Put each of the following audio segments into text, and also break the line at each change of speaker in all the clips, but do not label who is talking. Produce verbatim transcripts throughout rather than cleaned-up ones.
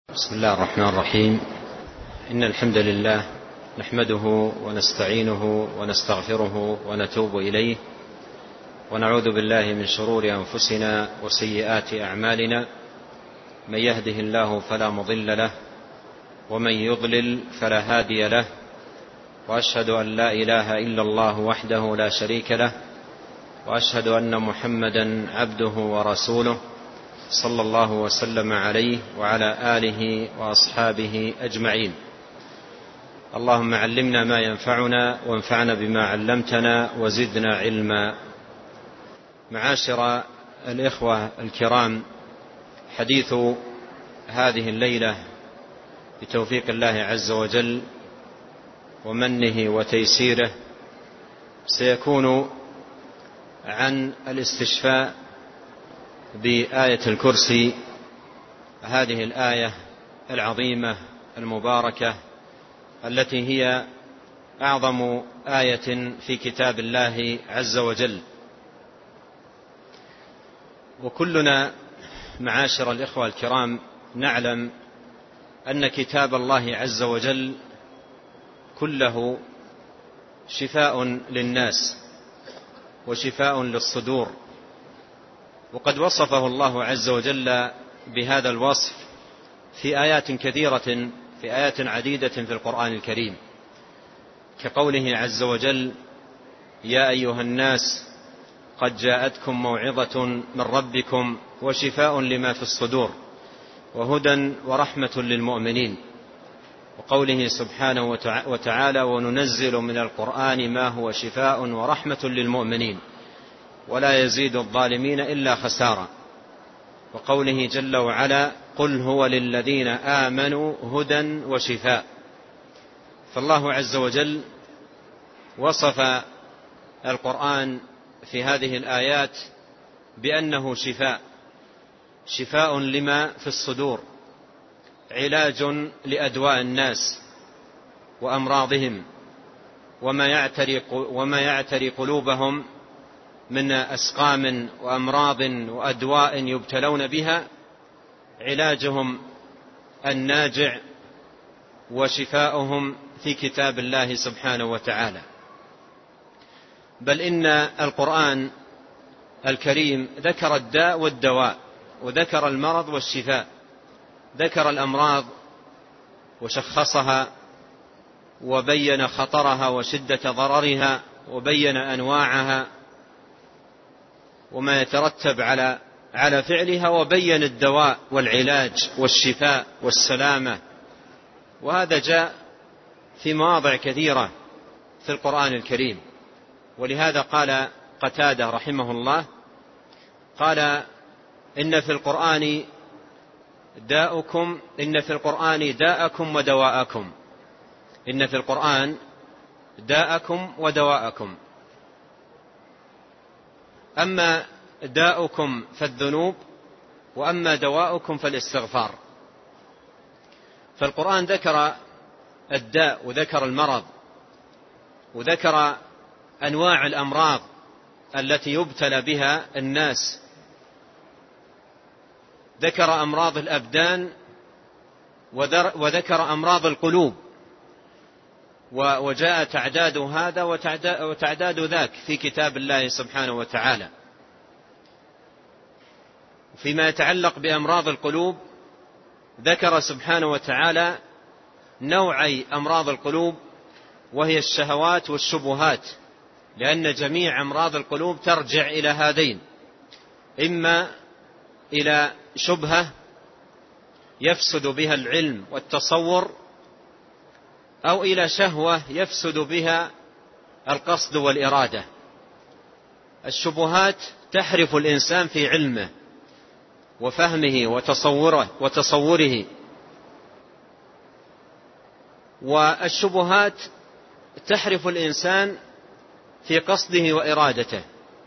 بسم الله الرحمن الرحيم. إن الحمد لله نحمده ونستعينه ونستغفره ونتوب إليه، ونعوذ بالله من شرور أنفسنا وسيئات أعمالنا. من يهده الله فلا مضل له، ومن يضلل فلا هادي له، وأشهد أن لا إله إلا الله وحده لا شريك له، وأشهد أن محمدا عبده ورسوله صلى الله وسلم عليه وعلى آله وأصحابه أجمعين. اللهم علمنا ما ينفعنا وانفعنا بما علمتنا وزدنا علما. معاشر الإخوة الكرام، حديث هذه الليلة بتوفيق الله عز وجل ومنه وتيسيره سيكون عن الاستشفاء بآية الكرسي، هذه الآية العظيمة المباركة التي هي أعظم آية في كتاب الله عز وجل. وكلنا معاشر الإخوة الكرام نعلم أن كتاب الله عز وجل كله شفاء للناس وشفاء للصدور، وقد وصفه الله عز وجل بهذا الوصف في آيات كثيرة في آيات عديدة في القرآن الكريم، كقوله عز وجل: يا أيها الناس قد جاءتكم موعظة من ربكم وشفاء لما في الصدور وهدى ورحمة للمؤمنين. وقوله سبحانه وتعالى: وننزل من القرآن ما هو شفاء ورحمة للمؤمنين ولا يزيد الظالمين إلا خسارا. وقوله جل وعلا: قل هو للذين آمنوا هدى وشفاء. فالله عز وجل وصف القرآن في هذه الآيات بأنه شفاء، شفاء لما في الصدور، علاج لأدواء الناس وأمراضهم وما يعتري وما يعتري قلوبهم من أسقام وأمراض وأدواء يبتلون بها، علاجهم الناجع وشفاؤهم في كتاب الله سبحانه وتعالى. بل إن القرآن الكريم ذكر الداء والدواء، وذكر المرض والشفاء، ذكر الأمراض وشخصها وبين خطرها وشدة ضررها وبين أنواعها وما يترتب على على فعلها، وبين الدواء والعلاج والشفاء والسلامة. وهذا جاء في مواضع كثيرة في القرآن الكريم. ولهذا قال قتادة رحمه الله، قال: إن في القرآن داءكم إن في القرآن داءكم ودواءكم إن في القرآن داءكم ودواءكم أما داؤكم فالذنوب، وأما دواؤكم فالاستغفار. فالقرآن ذكر الداء وذكر المرض وذكر أنواع الأمراض التي يبتلى بها الناس، ذكر أمراض الأبدان وذكر أمراض القلوب، وجاء تعداد هذا وتعداد ذاك في كتاب الله سبحانه وتعالى. فيما يتعلق بأمراض القلوب ذكر سبحانه وتعالى نوعي أمراض القلوب، وهي الشهوات والشبهات، لأن جميع أمراض القلوب ترجع إلى هذين: إما إلى شبهة يفسد بها العلم والتصور، أو إلى شهوة يفسد بها القصد والإرادة. الشبهات تحرف الإنسان في علمه وفهمه وتصوره وتصوره والشبهات تحرف الإنسان في قصده وإرادته،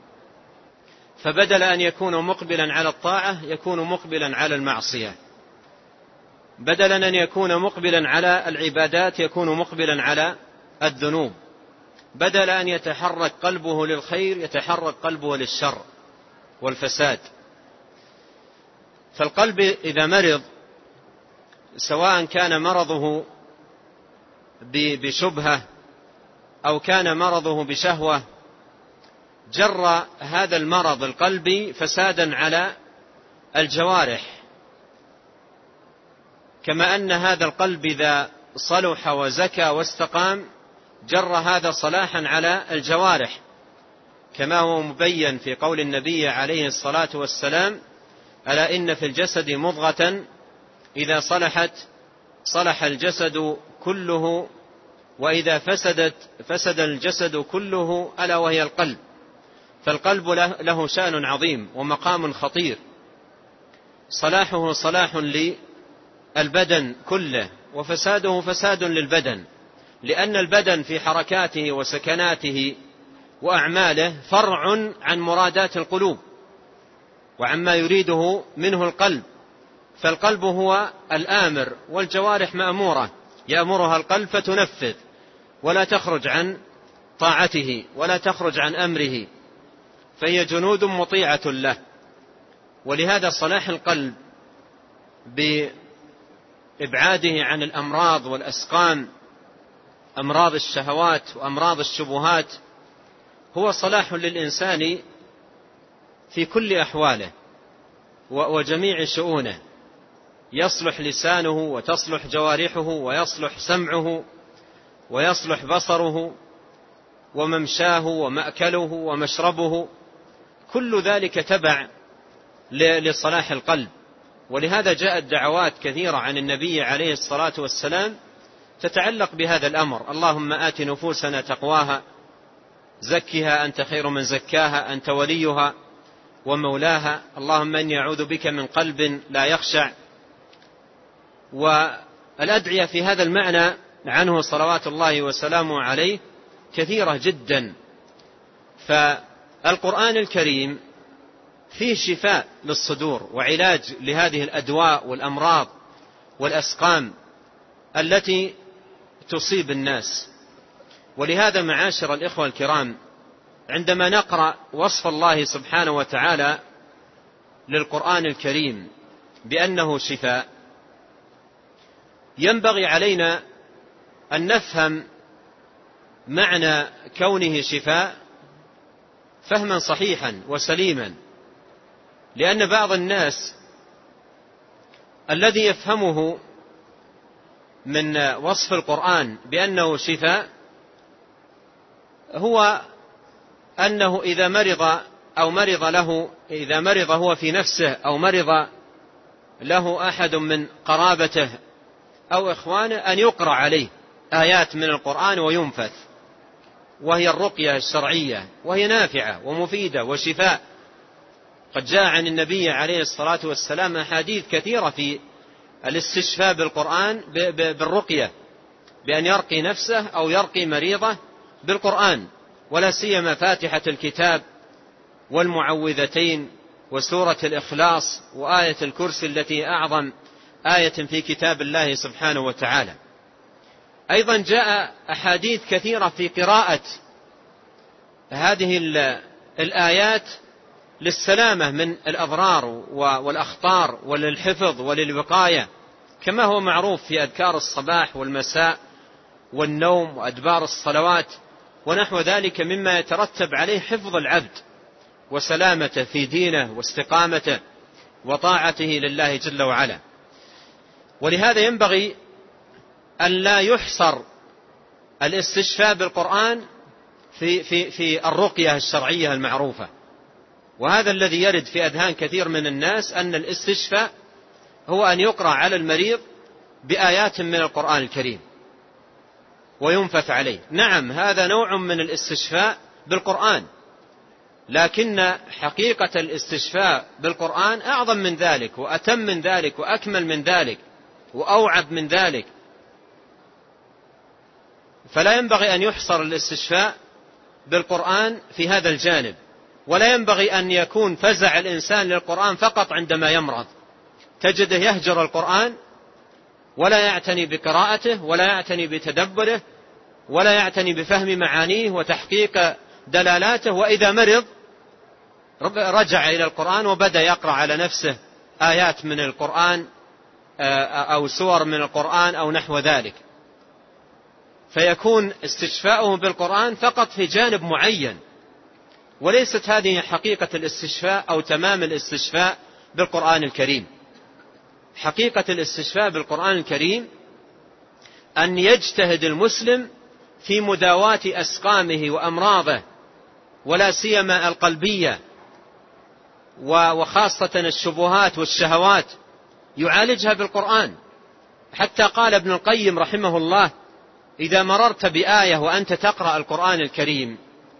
فبدل أن يكون مقبلا على الطاعة يكون مقبلا على المعصية، بدلا أن يكون مقبلا على العبادات يكون مقبلا على الذنوب، بدل أن يتحرك قلبه للخير يتحرك قلبه للشر والفساد. فالقلب إذا مرض سواء كان مرضه بشبهة أو كان مرضه بشهوة، جر هذا المرض القلبي فسادا على الجوارح، كما أن هذا القلب إذا صلح وزكى واستقام جر هذا صلاحا على الجوارح، كما هو مبين في قول النبي عليه الصلاة والسلام: ألا إن في الجسد مضغة إذا صلحت صلح الجسد كله وإذا فسدت فسد الجسد كله ألا وهي القلب. فالقلب له شأن عظيم ومقام خطير، صلاحه صلاح للبدن كله وفساده فساد للبدن، لأن البدن في حركاته وسكناته وأعماله فرع عن مرادات القلوب وعما يريده منه القلب، فالقلب هو الآمر والجوارح مأمورة، يأمرها القلب فتنفذ ولا تخرج عن طاعته ولا تخرج عن أمره، فهي جنود مطيعة له. ولهذا صلاح القلب بإبعاده عن الأمراض والأسقام، أمراض الشهوات وأمراض الشبهات، هو صلاح للإنسان في كل أحواله وجميع شؤونه، يصلح لسانه وتصلح جوارحه ويصلح سمعه ويصلح بصره وممشاه ومأكله ومشربه، كل ذلك تبع لصلاح القلب. ولهذا جاءت دعوات كثيرة عن النبي عليه الصلاة والسلام تتعلق بهذا الأمر: اللهم آت نفوسنا تقواها، زكها أنت خير من زكاها، أنت وليها ومولاها، اللهم إني أعوذ بك من قلب لا يخشع. والأدعية في هذا المعنى عنه صلوات الله وسلامه عليه كثيرة جدا. فالقرآن الكريم فيه شفاء للصدور وعلاج لهذه الأدواء والأمراض والأسقام التي تصيب الناس. ولهذا معاشر الإخوة الكرام، عندما نقرأ وصف الله سبحانه وتعالى للقرآن الكريم بأنه شفاء، ينبغي علينا أن نفهم معنى كونه شفاء فهما صحيحا وسليما، لأن بعض الناس الذي يفهمه من وصف القرآن بأنه شفاء هو أنه إذا مرض أو مرض له إذا مرض هو في نفسه أو مرض له أحد من قرابته أو إخوانه أن يقرأ عليه آيات من القرآن وينفث، وهي الرقية الشرعية، وهي نافعة ومفيدة وشفاء. قد جاء عن النبي عليه الصلاة والسلام أحاديث كثيرة في الاستشفاء بالقرآن بالرقية، بأن يرقي نفسه أو يرقي مريضه بالقرآن، ولا سيما فاتحة الكتاب والمعوذتين وسورة الإخلاص وآية الكرسي التي أعظم آية في كتاب الله سبحانه وتعالى. أيضا جاء أحاديث كثيرة في قراءة هذه الآيات للسلامة من الأضرار والأخطار وللحفظ وللوقاية، كما هو معروف في أذكار الصباح والمساء والنوم وأدبار الصلوات ونحو ذلك مما يترتب عليه حفظ العبد وسلامته في دينه واستقامته وطاعته لله جل وعلا. ولهذا ينبغي أن لا يحصر الاستشفاء بالقرآن في, في, في الرقية الشرعية المعروفة، وهذا الذي يرد في أذهان كثير من الناس أن الاستشفاء هو أن يقرأ على المريض بآيات من القرآن الكريم وينفث عليه. نعم، هذا نوع من الاستشفاء بالقرآن، لكن حقيقة الاستشفاء بالقرآن أعظم من ذلك وأتم من ذلك وأكمل من ذلك وأوعب من ذلك. فلا ينبغي أن يحصر الاستشفاء بالقرآن في هذا الجانب، ولا ينبغي أن يكون فزع الإنسان للقرآن فقط عندما يمرض، تجده يهجر القرآن ولا يعتني بقراءته ولا يعتني بتدبره ولا يعتني بفهم معانيه وتحقيق دلالاته، وإذا مرض رجع إلى القرآن وبدأ يقرأ على نفسه آيات من القرآن أو سور من القرآن أو نحو ذلك، فيكون استشفاؤه بالقرآن فقط في جانب معين، وليست هذه حقيقة الاستشفاء أو تمام الاستشفاء بالقرآن الكريم. حقيقة الاستشفاء بالقرآن الكريم أن يجتهد المسلم في مداواة أسقامه وأمراضه، ولا سيما القلبية وخاصة الشبهات والشهوات، يعالجها بالقرآن. حتى قال ابن القيم رحمه الله: إذا مررت بآية وأنت تقرأ القرآن الكريم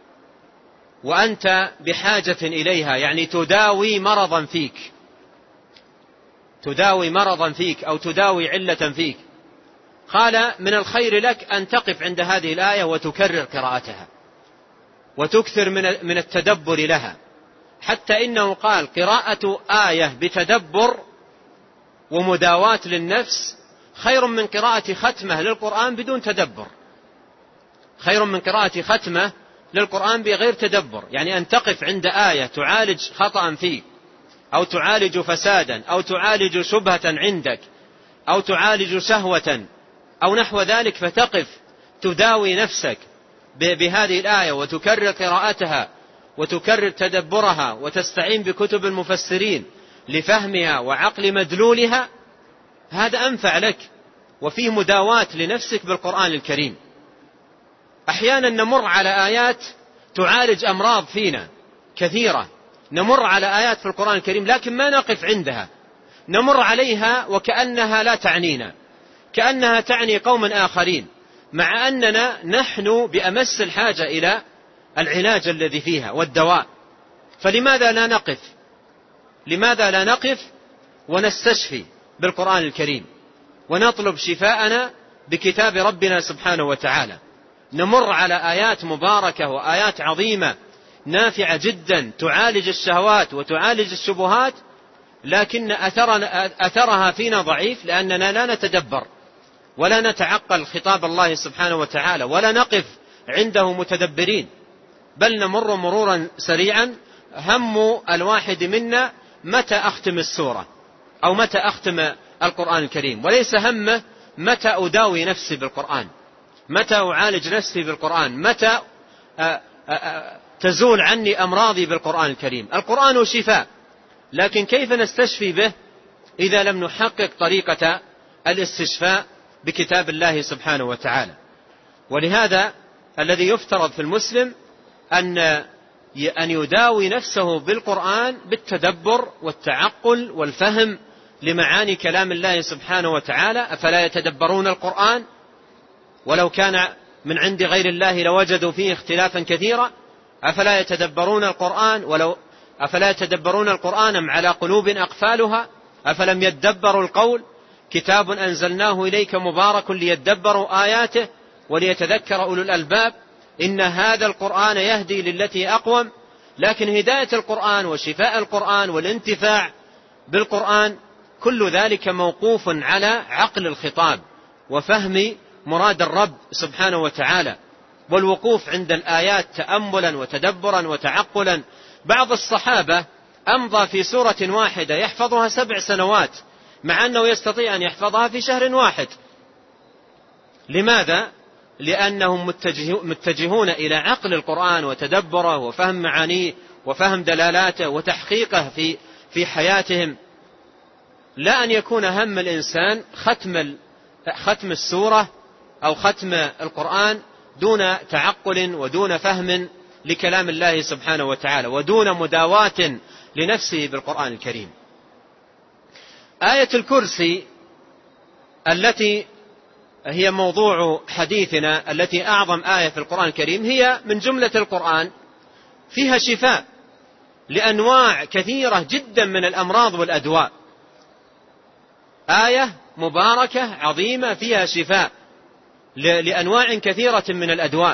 وأنت بحاجة إليها، يعني تداوي مرضا فيك، تداوي مرضا فيك أو تداوي علة فيك، قال من الخير لك أن تقف عند هذه الآية وتكرر قراءتها وتكثر من التدبر لها، حتى إنه قال: قراءة آية بتدبر ومداواة للنفس خير من قراءة ختمة للقرآن بدون تدبر، خير من قراءة ختمة للقرآن بغير تدبر. يعني أن تقف عند آية تعالج خطأ فيك، أو تعالج فسادا، أو تعالج شبهة عندك، أو تعالج شهوة أو نحو ذلك، فتقف تداوي نفسك بهذه الآية وتكرر قراءتها وتكرر تدبرها وتستعين بكتب المفسرين لفهمها وعقل مدلولها، هذا أنفع لك وفيه مداواة لنفسك بالقرآن الكريم. أحيانا نمر على آيات تعالج أمراض فينا كثيرة، نمر على آيات في القرآن الكريم لكن ما نقف عندها، نمر عليها وكأنها لا تعنينا، كأنها تعني قوما آخرين، مع أننا نحن بأمس الحاجة إلى العلاج الذي فيها والدواء. فلماذا لا نقف لماذا لا نقف ونستشفي بالقرآن الكريم ونطلب شفاءنا بكتاب ربنا سبحانه وتعالى؟ نمر على آيات مباركة وآيات عظيمة نافعة جدا تعالج الشهوات وتعالج الشبهات، لكن أثرها فينا ضعيف، لأننا لا نتدبر ولا نتعقل خطاب الله سبحانه وتعالى ولا نقف عنده متدبرين، بل نمر مرورا سريعا. هم الواحد منا متى أختم السورة أو متى أختم القرآن الكريم، وليس همه متى أداوي نفسي بالقرآن، متى أعالج نفسي بالقرآن، متى تزول عني أمراضي بالقرآن الكريم. القرآن شفاء، لكن كيف نستشفي به إذا لم نحقق طريقة الاستشفاء بكتاب الله سبحانه وتعالى؟ ولهذا الذي يفترض في المسلم أن أن يداوي نفسه بالقرآن بالتدبر والتعقل والفهم لمعاني كلام الله سبحانه وتعالى. أفلا يتدبرون القرآن ولو كان من عند غير الله لوجدوا فيه اختلافا كثيرا؟ أفلا يتدبرون القرآن ولو أفلا يتدبرون القرآن أم على قلوب أقفالها؟ أفلم يدبروا القول؟ كتاب أنزلناه إليك مبارك ليدبروا آياته وليتذكر أولو الألباب. إن هذا القرآن يهدي للتي أقوم. لكن هداية القرآن وشفاء القرآن والانتفاع بالقرآن كل ذلك موقوف على عقل الخطاب وفهم مراد الرب سبحانه وتعالى، والوقوف عند الآيات تأملا وتدبرا وتعقلا. بعض الصحابة أمضى في سورة واحدة يحفظها سبع سنوات، مع أنه يستطيع أن يحفظها في شهر واحد. لماذا؟ لأنهم متجهون إلى عقل القرآن وتدبره وفهم معانيه وفهم دلالاته وتحقيقه في في حياتهم، لا أن يكون هم الإنسان ختم ختم السورة أو ختم القرآن دون تعقل ودون فهم لكلام الله سبحانه وتعالى ودون مداواة لنفسه بالقرآن الكريم. آية الكرسي التي هي موضوع حديثنا، التي أعظم آية في القرآن الكريم، هي من جملة القرآن، فيها شفاء لأنواع كثيرة جدا من الأمراض والأدواء. آية مباركة عظيمة فيها شفاء لأنواع كثيرة من الأدواء.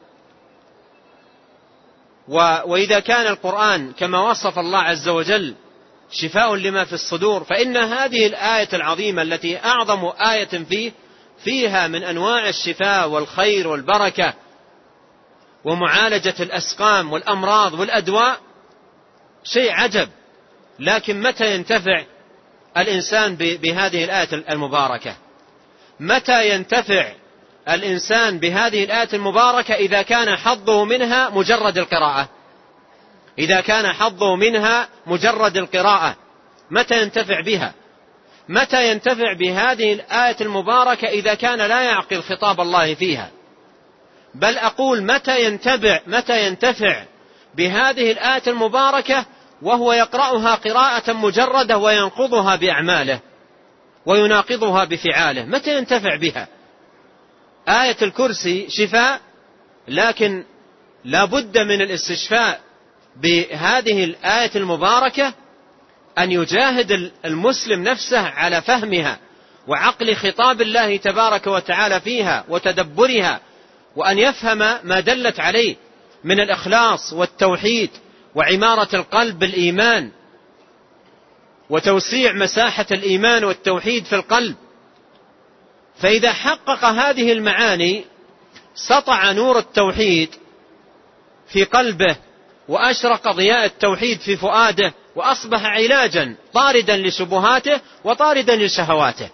وإذا كان القرآن كما وصف الله عز وجل شفاء لما في الصدور، فإن هذه الآية العظيمة التي أعظم آية فيه فيها من أنواع الشفاء والخير والبركة ومعالجة الأسقام والأمراض والأدواء شيء عجب. لكن متى ينتفع الإنسان بهذه الآية المباركة؟ متى ينتفع الإنسان بهذه الآية المباركة؟ إذا كان حظه منها مجرد القراءة. إذا كان حظه منها مجرد القراءة متى ينتفع بها؟ متى ينتفع بهذه الآية المباركة؟ إذا كان لا يعقل خطاب الله فيها. بل أقول متى ينتفع متى ينتفع بهذه الآية المباركة وهو يقرأها قراءة مجردة وينقضها بأعماله ويناقضها بفعاله؟ متى ينتفع بها؟ آية الكرسي شفاء، لكن لا بد من الاستشفاء بهذه الآية المباركة، أن يجاهد المسلم نفسه على فهمها وعقل خطاب الله تبارك وتعالى فيها وتدبرها، وأن يفهم ما دلت عليه من الإخلاص والتوحيد وعمارة القلب بالإيمان وتوسيع مساحة الإيمان والتوحيد في القلب. فإذا حقق هذه المعاني سطع نور التوحيد في قلبه وأشرق ضياء التوحيد في فؤاده، وأصبح علاجا طاردا لشبهاته وطاردا لشهواته.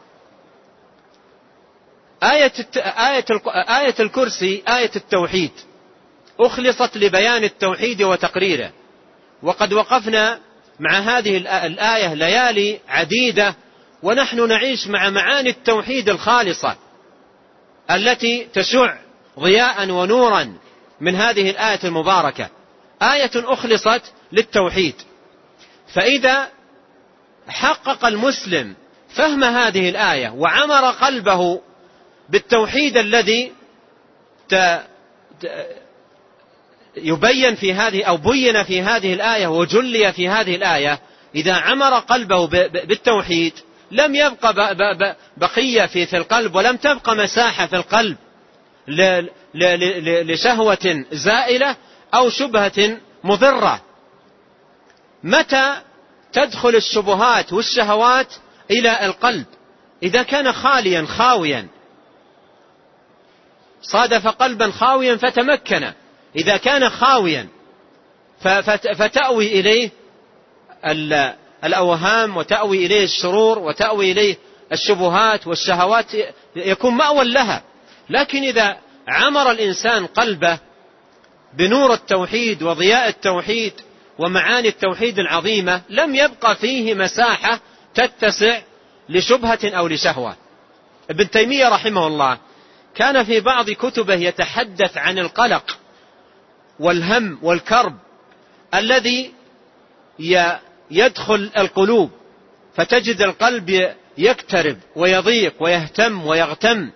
آية, آية, آية الكرسي آية التوحيد أخلصت لبيان التوحيد وتقريره، وقد وقفنا مع هذه الآية ليالي عديدة ونحن نعيش مع معاني التوحيد الخالصة التي تشع ضياء ونورا من هذه الآية المباركة. آية أخلصت للتوحيد. فإذا حقق المسلم فهم هذه الآية وعمر قلبه بالتوحيد الذي يبين في هذه أو بين في هذه الآية وجلي في هذه الآية، إذا عمر قلبه بالتوحيد لم يبقى بقية في القلب، ولم تبقى مساحة في القلب لشهوة زائلة أو شبهة مضرة. متى تدخل الشبهات والشهوات إلى القلب؟ إذا كان خاليا خاويا، صادف قلبا خاويا فتمكن. إذا كان خاويا فتأوي إليه الأوهام وتأوي إليه الشرور وتأوي إليه الشبهات والشهوات، يكون مأوى لها. لكن إذا عمر الإنسان قلبه بنور التوحيد وضياء التوحيد ومعاني التوحيد العظيمة، لم يبقى فيه مساحة تتسع لشبهة أو لشهوة. ابن تيمية رحمه الله كان في بعض كتبه يتحدث عن القلق والهم والكرب الذي يدخل القلوب، فتجد القلب يكترب ويضيق ويهتم ويغتم.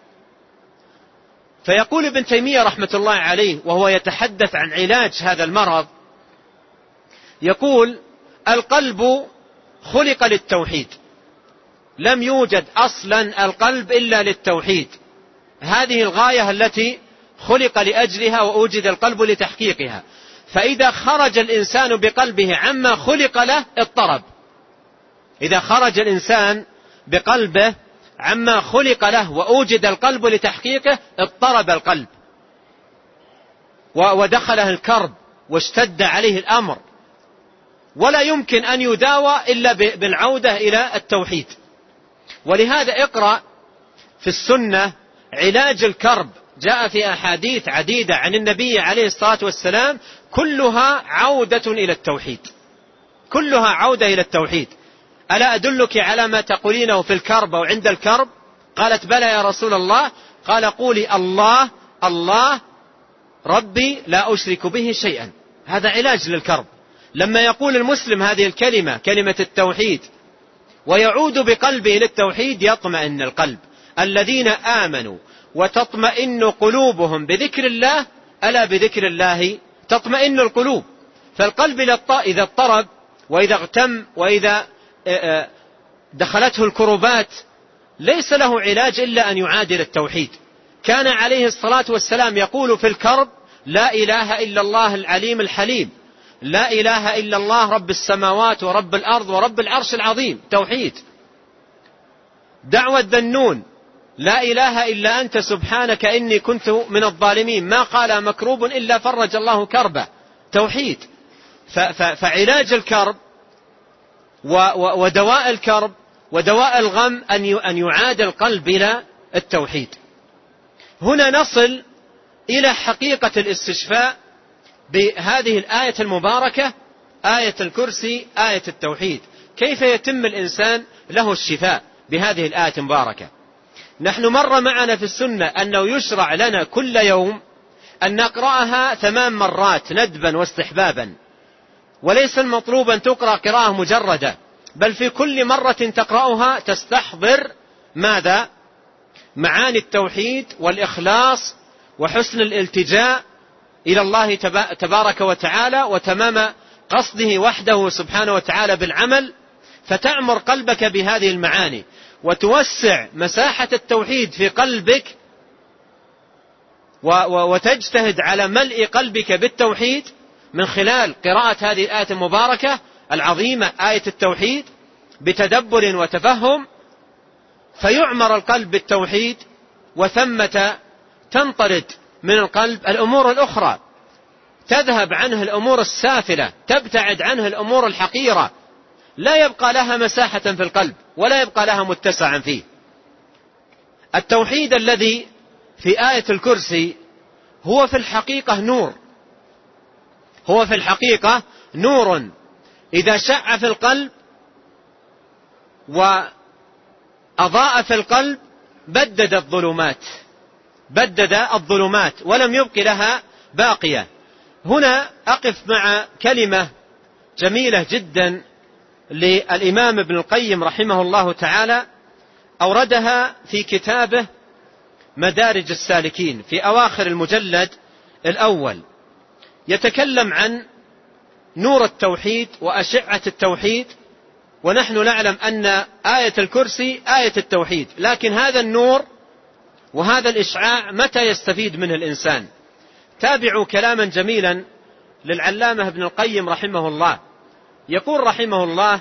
فيقول ابن تيمية رحمة الله عليه وهو يتحدث عن علاج هذا المرض، يقول: القلب خلق للتوحيد، لم يوجد أصلا القلب إلا للتوحيد، هذه الغاية التي خلق لأجلها وأوجد القلب لتحقيقها. فإذا خرج الإنسان بقلبه عما خلق له اضطرب. إذا خرج الإنسان بقلبه عما خلق له وأوجد القلب لتحقيقه اضطرب القلب ودخله الكرب واشتد عليه الأمر، ولا يمكن أن يداوى إلا بالعودة إلى التوحيد. ولهذا اقرأ في السنة علاج الكرب، جاء في أحاديث عديدة عن النبي عليه الصلاة والسلام كلها عودة إلى التوحيد، كلها عودة إلى التوحيد. ألا أدلك على ما تقولينه في الكرب أو عند الكرب؟ قالت: بلى يا رسول الله. قال: قولي الله الله ربي لا أشرك به شيئا. هذا علاج للكرب. لما يقول المسلم هذه الكلمة، كلمة التوحيد، ويعود بقلبه للتوحيد، يطمئن القلب. الذين آمنوا وتطمئن قلوبهم بذكر الله، ألا بذكر الله تطمئن القلوب. فالقلب إذا اضطرب وإذا اغتم وإذا دخلته الكربات ليس له علاج إلا أن يعادل التوحيد. كان عليه الصلاة والسلام يقول في الكرب: لا إله إلا الله العليم الحليم، لا إله إلا الله رب السماوات ورب الأرض ورب العرش العظيم، توحيد. دعوة ذنون: لا إله إلا أنت سبحانك إني كنت من الظالمين، ما قال مكروب إلا فرج الله كربه، توحيد. فعلاج الكرب ودواء الكرب ودواء الغم أن يعاد القلب إلى التوحيد. هنا نصل إلى حقيقة الاستشفاء بهذه الآية المباركة، آية الكرسي، آية التوحيد. كيف يتم الإنسان له الشفاء بهذه الآية المباركة؟ نحن مر معنا في السنة أنه يشرع لنا كل يوم أن نقرأها ثمان مرات ندبا واستحبابا، وليس المطلوب أن تقرأ قراءة مجردة، بل في كل مرة تقرأها تستحضر ماذا؟ معاني التوحيد والإخلاص وحسن الالتجاء إلى الله تبارك وتعالى وتمام قصده وحده سبحانه وتعالى بالعمل، فتعمر قلبك بهذه المعاني وتوسع مساحة التوحيد في قلبك وتجتهد على ملء قلبك بالتوحيد من خلال قراءة هذه الآية المباركة العظيمة، آية التوحيد، بتدبر وتفهم، فيعمر القلب بالتوحيد، وثمة تنطرد من القلب الأمور الأخرى، تذهب عنه الأمور السافلة، تبتعد عنه الأمور الحقيرة، لا يبقى لها مساحة في القلب ولا يبقى لها متسعا فيه. التوحيد الذي في آية الكرسي هو في الحقيقة نور، هو في الحقيقة نور إذا شع في القلب وأضاء في القلب بدد الظلمات، بدد الظلمات ولم يبق لها باقية. هنا أقف مع كلمة جميلة جدا للإمام ابن القيم رحمه الله تعالى، أوردها في كتابه مدارج السالكين في أواخر المجلد الأول، يتكلم عن نور التوحيد وأشعة التوحيد. ونحن نعلم أن آية الكرسي آية التوحيد، لكن هذا النور وهذا الإشعاع متى يستفيد منه الإنسان؟ تابعوا كلاما جميلا للعلامة ابن القيم رحمه الله، يقول رحمه الله: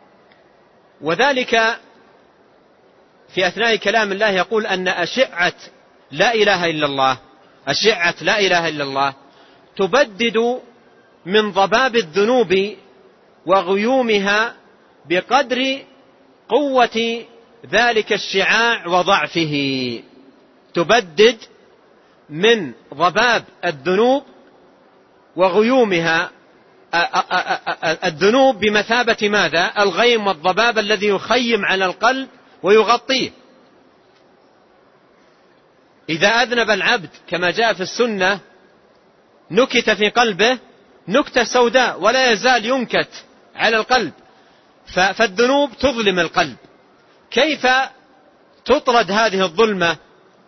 وذلك في أثناء كلام الله يقول أن أشعة لا إله إلا الله، أشعة لا إله إلا الله تبدد من ضباب الذنوب وغيومها بقدر قوة ذلك الشعاع وضعفه. تبدد من ضباب الذنوب وغيومها، الذنوب بمثابة ماذا؟ الغيم والضباب الذي يخيم على القلب ويغطيه. إذا أذنب العبد كما جاء في السنة نكت في قلبه نكتة سوداء ولا يزال ينكت على القلب، فالذنوب تظلم القلب. كيف تطرد هذه الظلمة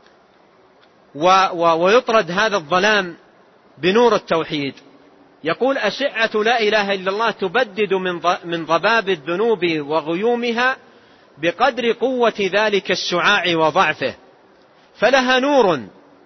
ويطرد هذا الظلام؟ بنور التوحيد. يقول: أشعة لا إله إلا الله تبدد من ضباب الذنوب وغيومها بقدر قوة ذلك الشعاع وضعفه، فلها نور،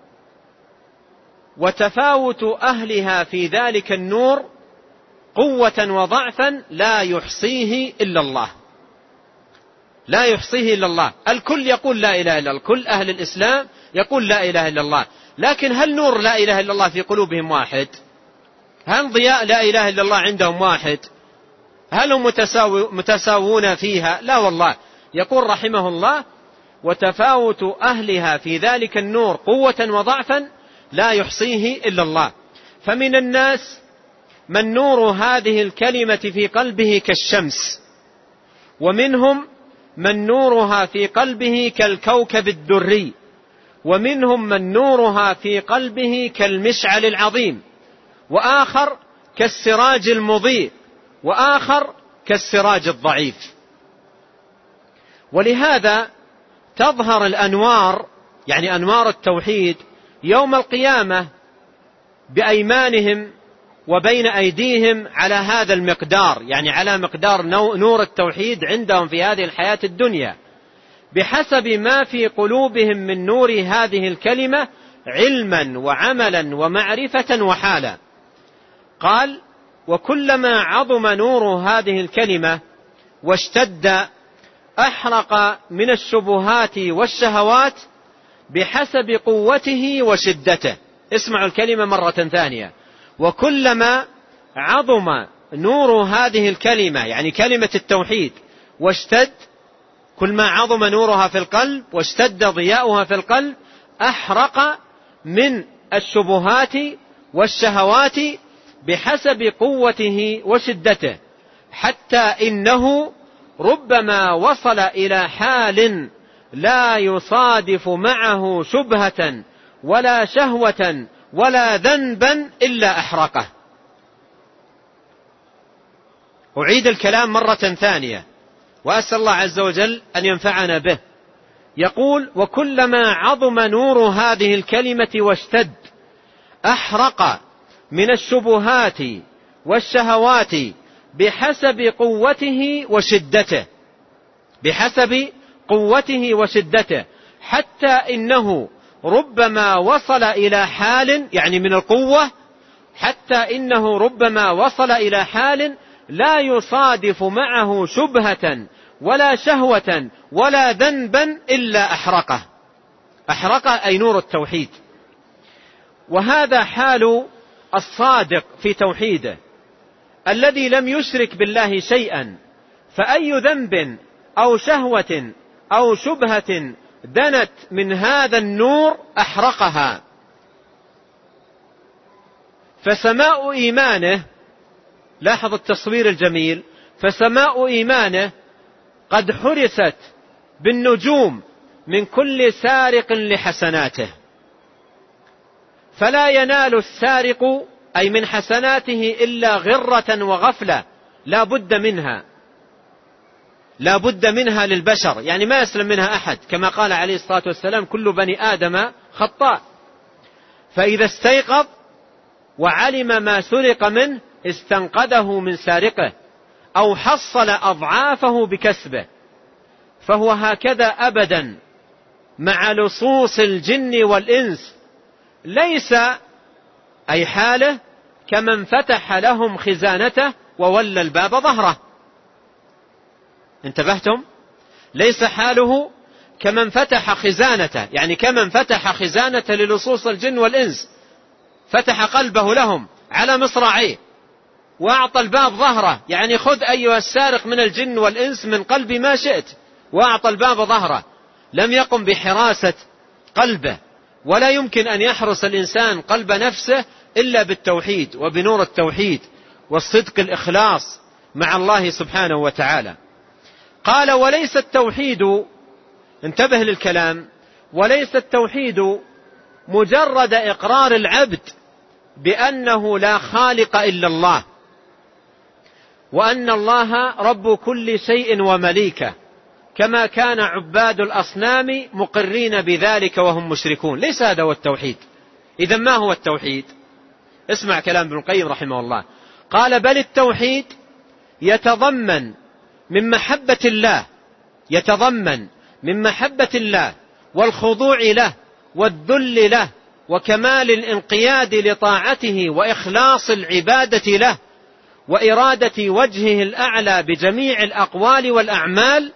وتفاوت أهلها في ذلك النور قوة وضعفا لا يحصيه إلا الله، لا يحصيه إلا الله. الكل يقول لا إله إلا الله، كل أهل الإسلام يقول لا إله إلا الله، لكن هل نور لا إله إلا الله في قلوبهم واحد؟ هل ضياء لا إله إلا الله عندهم واحد؟ هل هم متساو... متساوون فيها؟ لا والله. يقول رحمه الله: وتفاوت أهلها في ذلك النور قوة وضعفا لا يحصيه إلا الله. فمن الناس من نور هذه الكلمة في قلبه كالشمس، ومنهم من نورها في قلبه كالكوكب الدري، ومنهم من نورها في قلبه كالمشعل العظيم، وآخر كالسراج المضيء، وآخر كالسراج الضعيف. ولهذا تظهر الأنوار، يعني أنوار التوحيد، يوم القيامة بأيمانهم وبين أيديهم على هذا المقدار، يعني على مقدار نور التوحيد عندهم في هذه الحياة الدنيا، بحسب ما في قلوبهم من نور هذه الكلمة علما وعملا ومعرفة وحالا. قال: وكلما عظم نور هذه الكلمة واشتد أحرق من الشبهات والشهوات بحسب قوته وشدته. اسمعوا الكلمة مرة ثانية: وكلما عظم نور هذه الكلمة يعني كلمة التوحيد واشتد، كل ما عظم نورها في القلب واشتد ضياؤها في القلب أحرق من الشبهات والشهوات بحسب قوته وشدته، حتى إنه ربما وصل إلى حال لا يصادف معه شبهة ولا شهوة ولا ذنبا إلا أحرقه. أعيد الكلام مرة ثانية وأسأل الله عز وجل أن ينفعنا به. يقول: وكلما عظم نور هذه الكلمة واشتد أحرق من الشبهات والشهوات بحسب قوته وشدته، بحسب قوته وشدته، حتى إنه ربما وصل إلى حال يعني من القوة، حتى إنه ربما وصل إلى حال لا يصادف معه شبهة ولا شهوة ولا ذنبا إلا أحرقه. أحرقه أي نور التوحيد. وهذا حال الصادق في توحيده الذي لم يشرك بالله شيئا، فأي ذنب أو شهوة أو شبهة دنت من هذا النور أحرقها. فسماء إيمانه، لاحظ التصوير الجميل، فسماء إيمانه قد حرست بالنجوم من كل سارق لحسناته، فلا ينال السارق أي من حسناته إلا غرة وغفلة لا بد منها، لا بد منها للبشر، يعني ما يسلم منها أحد، كما قال عليه الصلاة والسلام: كل بني آدم خطاء. فإذا استيقظ وعلم ما سرق منه استنقذه من سارقه أو حصل أضعافه بكسبه. فهو هكذا أبدا مع لصوص الجن والإنس، ليس أي حاله كمن فتح لهم خزانته وولى الباب ظهره. انتبهتم؟ ليس حاله كمن فتح خزانته، يعني كمن فتح خزانة للصوص الجن والإنس، فتح قلبه لهم على مصراعيه وأعطى الباب ظهره، يعني خذ أيها السارق من الجن والإنس من قلبي ما شئت، وأعطى الباب ظهره. لم يقم بحراسة قلبه، ولا يمكن أن يحرس الإنسان قلب نفسه إلا بالتوحيد وبنور التوحيد والصدق الإخلاص مع الله سبحانه وتعالى. قال: وليس التوحيد، انتبه للكلام، وليس التوحيد مجرد إقرار العبد بأنه لا خالق إلا الله، وأن الله رب كل شيء ومليكه، كما كان عباد الأصنام مقرين بذلك وهم مشركون. ليس هذا هو التوحيد. إذن ما هو التوحيد؟ اسمع كلام ابن القيم رحمه الله. قال: بل التوحيد يتضمن من محبة الله، يتضمن من محبة الله والخضوع له والذل له وكمال الانقياد لطاعته وإخلاص العبادة له وإرادة وجهه الأعلى بجميع الأقوال والأعمال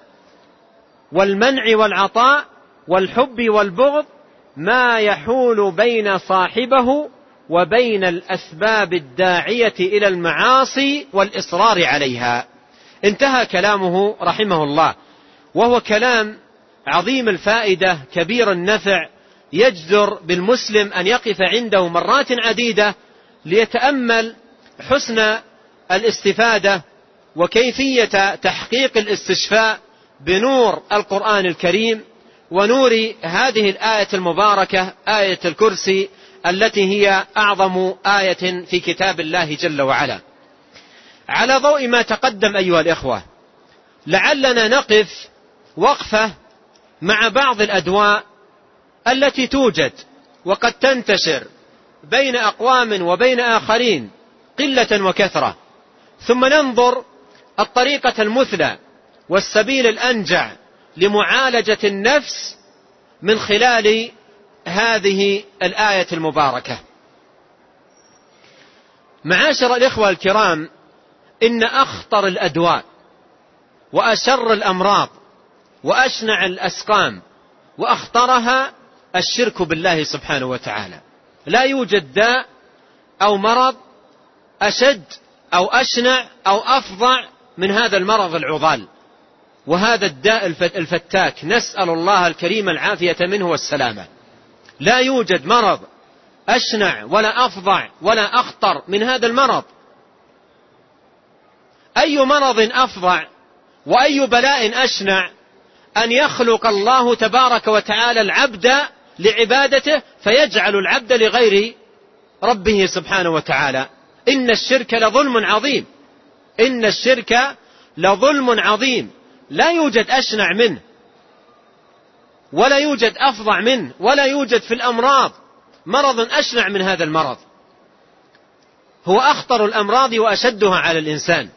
والمنع والعطاء والحب والبغض، ما يحول بين صاحبه وبين الأسباب الداعية إلى المعاصي والإصرار عليها. انتهى كلامه رحمه الله، وهو كلام عظيم الفائدة كبير النفع، يجدر بالمسلم أن يقف عنده مرات عديدة ليتأمل حسن الاستفادة وكيفية تحقيق الاستشفاء بنور القرآن الكريم ونور هذه الآية المباركة، آية الكرسي، التي هي أعظم آية في كتاب الله جل وعلا. على ضوء ما تقدم أيها الإخوة، لعلنا نقف وقفة مع بعض الأدواء التي توجد وقد تنتشر بين أقوام وبين آخرين قلة وكثرة، ثم ننظر الطريقة المثلى والسبيل الأنجع لمعالجة النفس من خلال هذه الآية المباركة. معاشر الإخوة الكرام، إن أخطر الأدواء وأشر الأمراض وأشنع الأسقام وأخطرها الشرك بالله سبحانه وتعالى. لا يوجد داء أو مرض أشد
أو أشنع أو أفظع من هذا المرض العضال وهذا الداء الفتاك، نسأل الله الكريم العافية منه والسلامة. لا يوجد مرض أشنع ولا أفظع ولا أخطر من هذا المرض. أي مرض أفظع وأي بلاء أشنع أن يخلق الله تبارك وتعالى العبد لعبادته فيجعل العبد لغير ربه سبحانه وتعالى. إن الشرك لظلم عظيم، إن الشرك لظلم عظيم، لا يوجد أشنع منه ولا يوجد أفظع منه ولا يوجد في الأمراض مرض أشنع من هذا المرض. هو أخطر الأمراض وأشدها على الإنسان.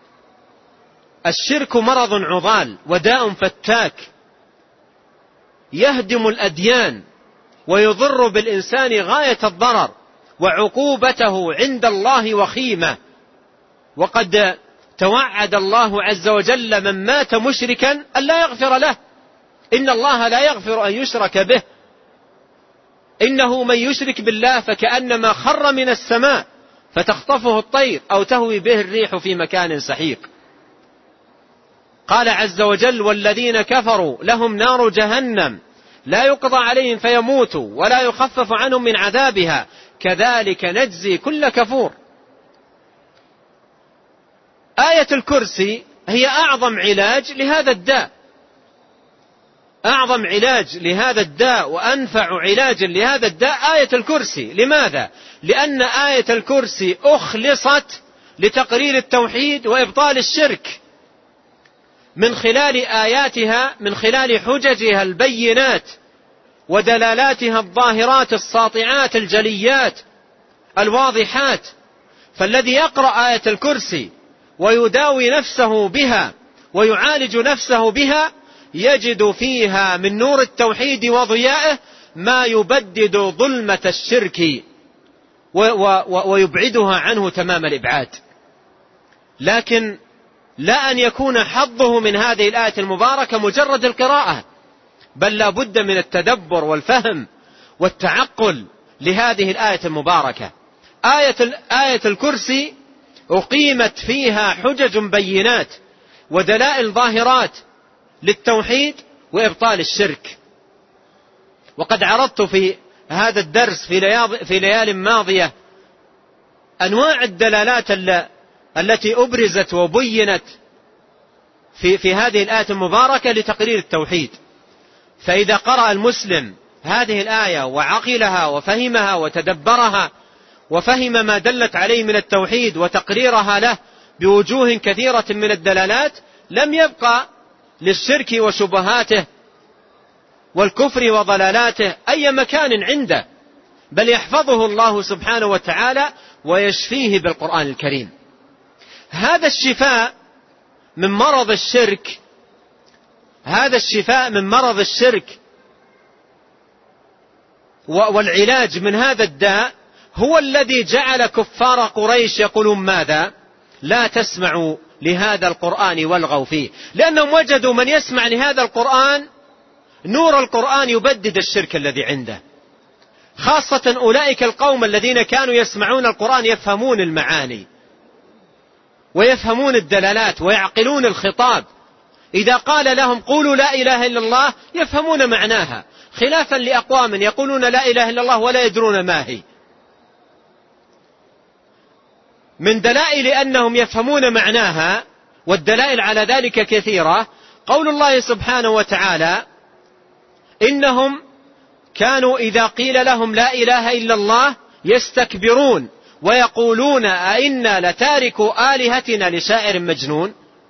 الشرك مرض عضال وداء فتاك يهدم الأديان ويضر بالإنسان غاية الضرر، وعقوبته عند الله وخيمة. وقد توعد الله عز وجل من مات مشركا أن لا يغفر له، إن الله لا يغفر أن يشرك به، إنه من يشرك بالله فكأنما خر من السماء فتخطفه الطير أو تهوي به الريح في مكان سحيق. قال عز وجل: والذين كفروا لهم نار جهنم لا يقضى عليهم فيموتوا ولا يخفف عنهم من عذابها كذلك نجزي كل كفور. آية الكرسي هي أعظم علاج لهذا الداء، أعظم علاج لهذا الداء وأنفع علاج لهذا الداء آية الكرسي. لماذا؟ لأن آية الكرسي أخلصت لتقرير التوحيد وإبطال الشرك من خلال آياتها، من خلال حججها البينات ودلالاتها الظاهرات الساطعات الجليات الواضحات. فالذي يقرأ آية الكرسي ويداوي نفسه بها ويعالج نفسه بها يجد فيها من نور التوحيد وضيائه ما يبدد ظلمة الشرك ويبعدها عنه تمام الإبعاد. لكن لا أن يكون حظه من هذه الآية المباركة مجرد القراءة، بل لا بد من التدبر والفهم والتعقل لهذه الآية المباركة. آية, آية الكرسي أقيمت فيها حجج بينات ودلائل ظاهرات للتوحيد وإبطال الشرك. وقد عرضت في هذا الدرس في ليال ماضية أنواع الدلالات التي أبرزت وبينت في, في هذه الآية المباركة لتقرير التوحيد. فإذا قرأ المسلم هذه الآية وعقلها وفهمها وتدبرها وفهم ما دلت عليه من التوحيد وتقريرها له بوجوه كثيرة من الدلالات لم يبقى للشرك وشبهاته والكفر وضلالاته أي مكان عنده، بل يحفظه الله سبحانه وتعالى ويشفيه بالقرآن الكريم. هذا الشفاء من مرض الشرك، هذا الشفاء من مرض الشرك والعلاج من هذا الداء هو الذي جعل كفار قريش يقولون ماذا؟ لا تسمعوا لهذا القرآن والغوا فيه، لأنهم وجدوا من يسمع لهذا القرآن نور القرآن يبدد الشرك الذي عنده، خاصة أولئك القوم الذين كانوا يسمعون القرآن يفهمون المعاني ويفهمون الدلالات ويعقلون الخطاب. إذا قال لهم قولوا لا إله إلا الله يفهمون معناها، خلافا لأقوام يقولون لا إله إلا الله ولا يدرون ما هي. من دلائل أنهم يفهمون معناها والدلائل على ذلك كثيرة قول الله سبحانه وتعالى: إنهم كانوا إذا قيل لهم لا إله إلا الله يستكبرون ويقولون أئنا لتاركوا آلهتنا لشاعر مجنون.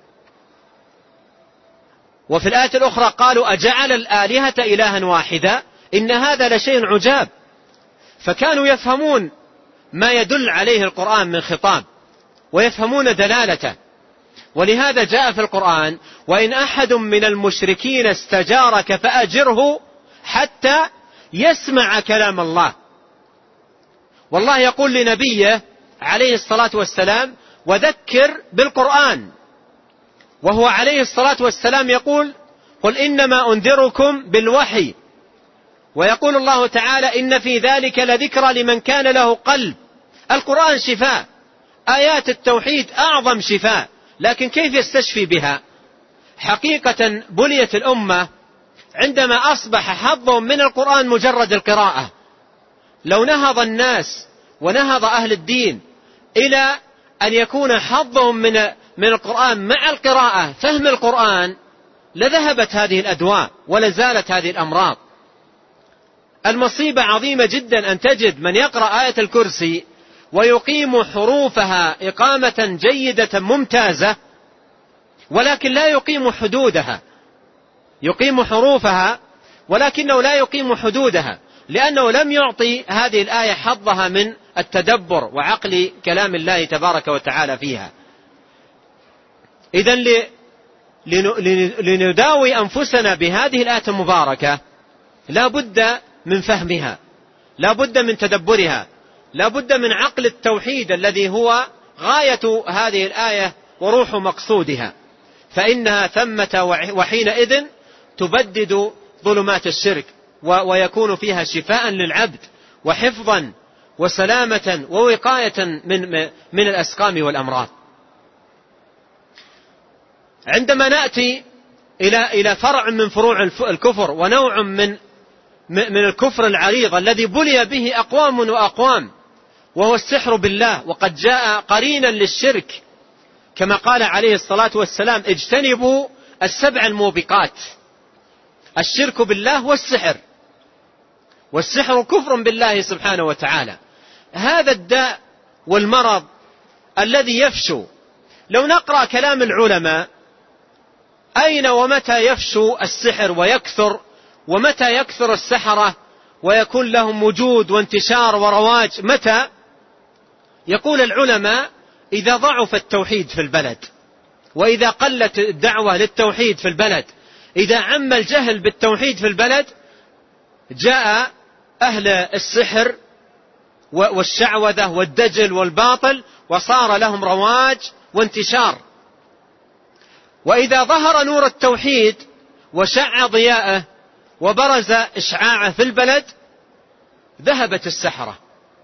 وفي الآية الأخرى قالوا أجعل الآلهة إلها واحدا إن هذا لشيء عجاب. فكانوا يفهمون ما يدل عليه القرآن من خطاب ويفهمون دلالته. ولهذا جاء في القرآن: وإن أحد من المشركين استجارك فأجره حتى يسمع كلام الله. والله يقول لنبيه عليه الصلاة والسلام: وذكر بالقرآن، وهو عليه الصلاة والسلام يقول: قل إنما أنذركم بالوحي. ويقول الله تعالى: إن في ذلك لذكرى لمن كان له قلب. القرآن شفاء، آيات التوحيد أعظم شفاء، لكن كيف يستشفي بها؟ حقيقة بليت الأمة عندما أصبح حظهم من القرآن مجرد القراءة. لو نهض الناس ونهض أهل الدين إلى أن يكون حظهم من من القرآن مع القراءة فهم القرآن لذهبت هذه الأدواء ولزالت هذه الأمراض. المصيبة عظيمة جدا أن تجد من يقرأ آية الكرسي ويقيم حروفها إقامة جيدة ممتازة، ولكن لا يقيم حدودها. يقيم حروفها ولكنه لا يقيم حدودها، لأنه لم يعطي هذه الآية حظها من التدبر وعقل كلام الله تبارك وتعالى فيها. إذن لنداوي أنفسنا بهذه الآية المباركة لا بد من فهمها، لا بد من تدبرها، لا بد من عقل التوحيد الذي هو غاية هذه الآية وروح مقصودها، فإنها ثمة وحينئذ تبدد ظلمات الشرك ويكون فيها شفاء للعبد وحفظا وسلامة ووقاية من من الأسقام والأمراض. عندما نأتي إلى إلى فرع من فروع الكفر ونوع من من الكفر العريض الذي بلي به أقوام وأقوام، وهو السحر بالله، وقد جاء قرينا للشرك كما قال عليه الصلاة والسلام: اجتنبوا السبع الموبقات. الشرك بالله والسحر، والسحر كفر بالله سبحانه وتعالى. هذا الداء والمرض الذي يفشو، لو نقرأ كلام العلماء أين ومتى يفشو السحر ويكثر، ومتى يكثر السحرة ويكون لهم وجود وانتشار ورواج؟ متى؟ يقول العلماء: إذا ضعف التوحيد في البلد، وإذا قلت الدعوة للتوحيد في البلد، إذا عم الجهل بالتوحيد في البلد، جاء أهل السحر والشعوذة والدجل والباطل وصار لهم رواج وانتشار. وإذا ظهر نور التوحيد وشع ضياءه وبرز إشعاعه في البلد، ذهبت السحرة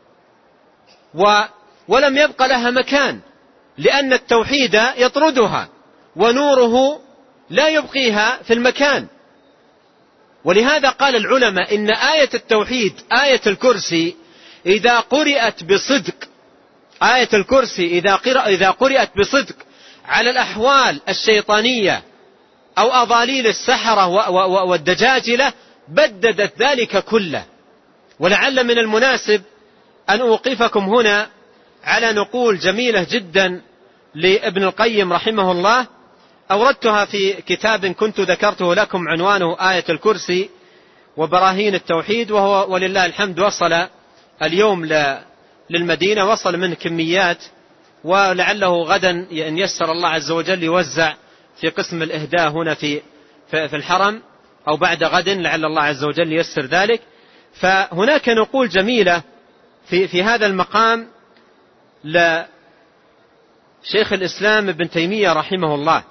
ولم يبق لها مكان، لأن التوحيد يطردها ونوره لا يبقيها في المكان. ولهذا قال العلماء إن آية التوحيد آية الكرسي إذا قرأت بصدق، آية الكرسي إذا إذا قرأت بصدق على الأحوال الشيطانية أو أضاليل السحرة والدجاجلة بددت ذلك كله. ولعل من المناسب أن أوقفكم هنا على نقول جميلة جدا لابن القيم رحمه الله، أوردتها في كتاب كنت ذكرته لكم عنوانه آية الكرسي وبراهين التوحيد، وهو ولله الحمد وصل اليوم للمدينة، وصل منه كميات، ولعله غدا إن يسر الله عز وجل يوزع في قسم الإهداء هنا في في الحرم، أو بعد غد لعل الله عز وجل يسر ذلك. فهناك نقول جميلة في في هذا المقام لشيخ الإسلام ابن تيمية رحمه الله،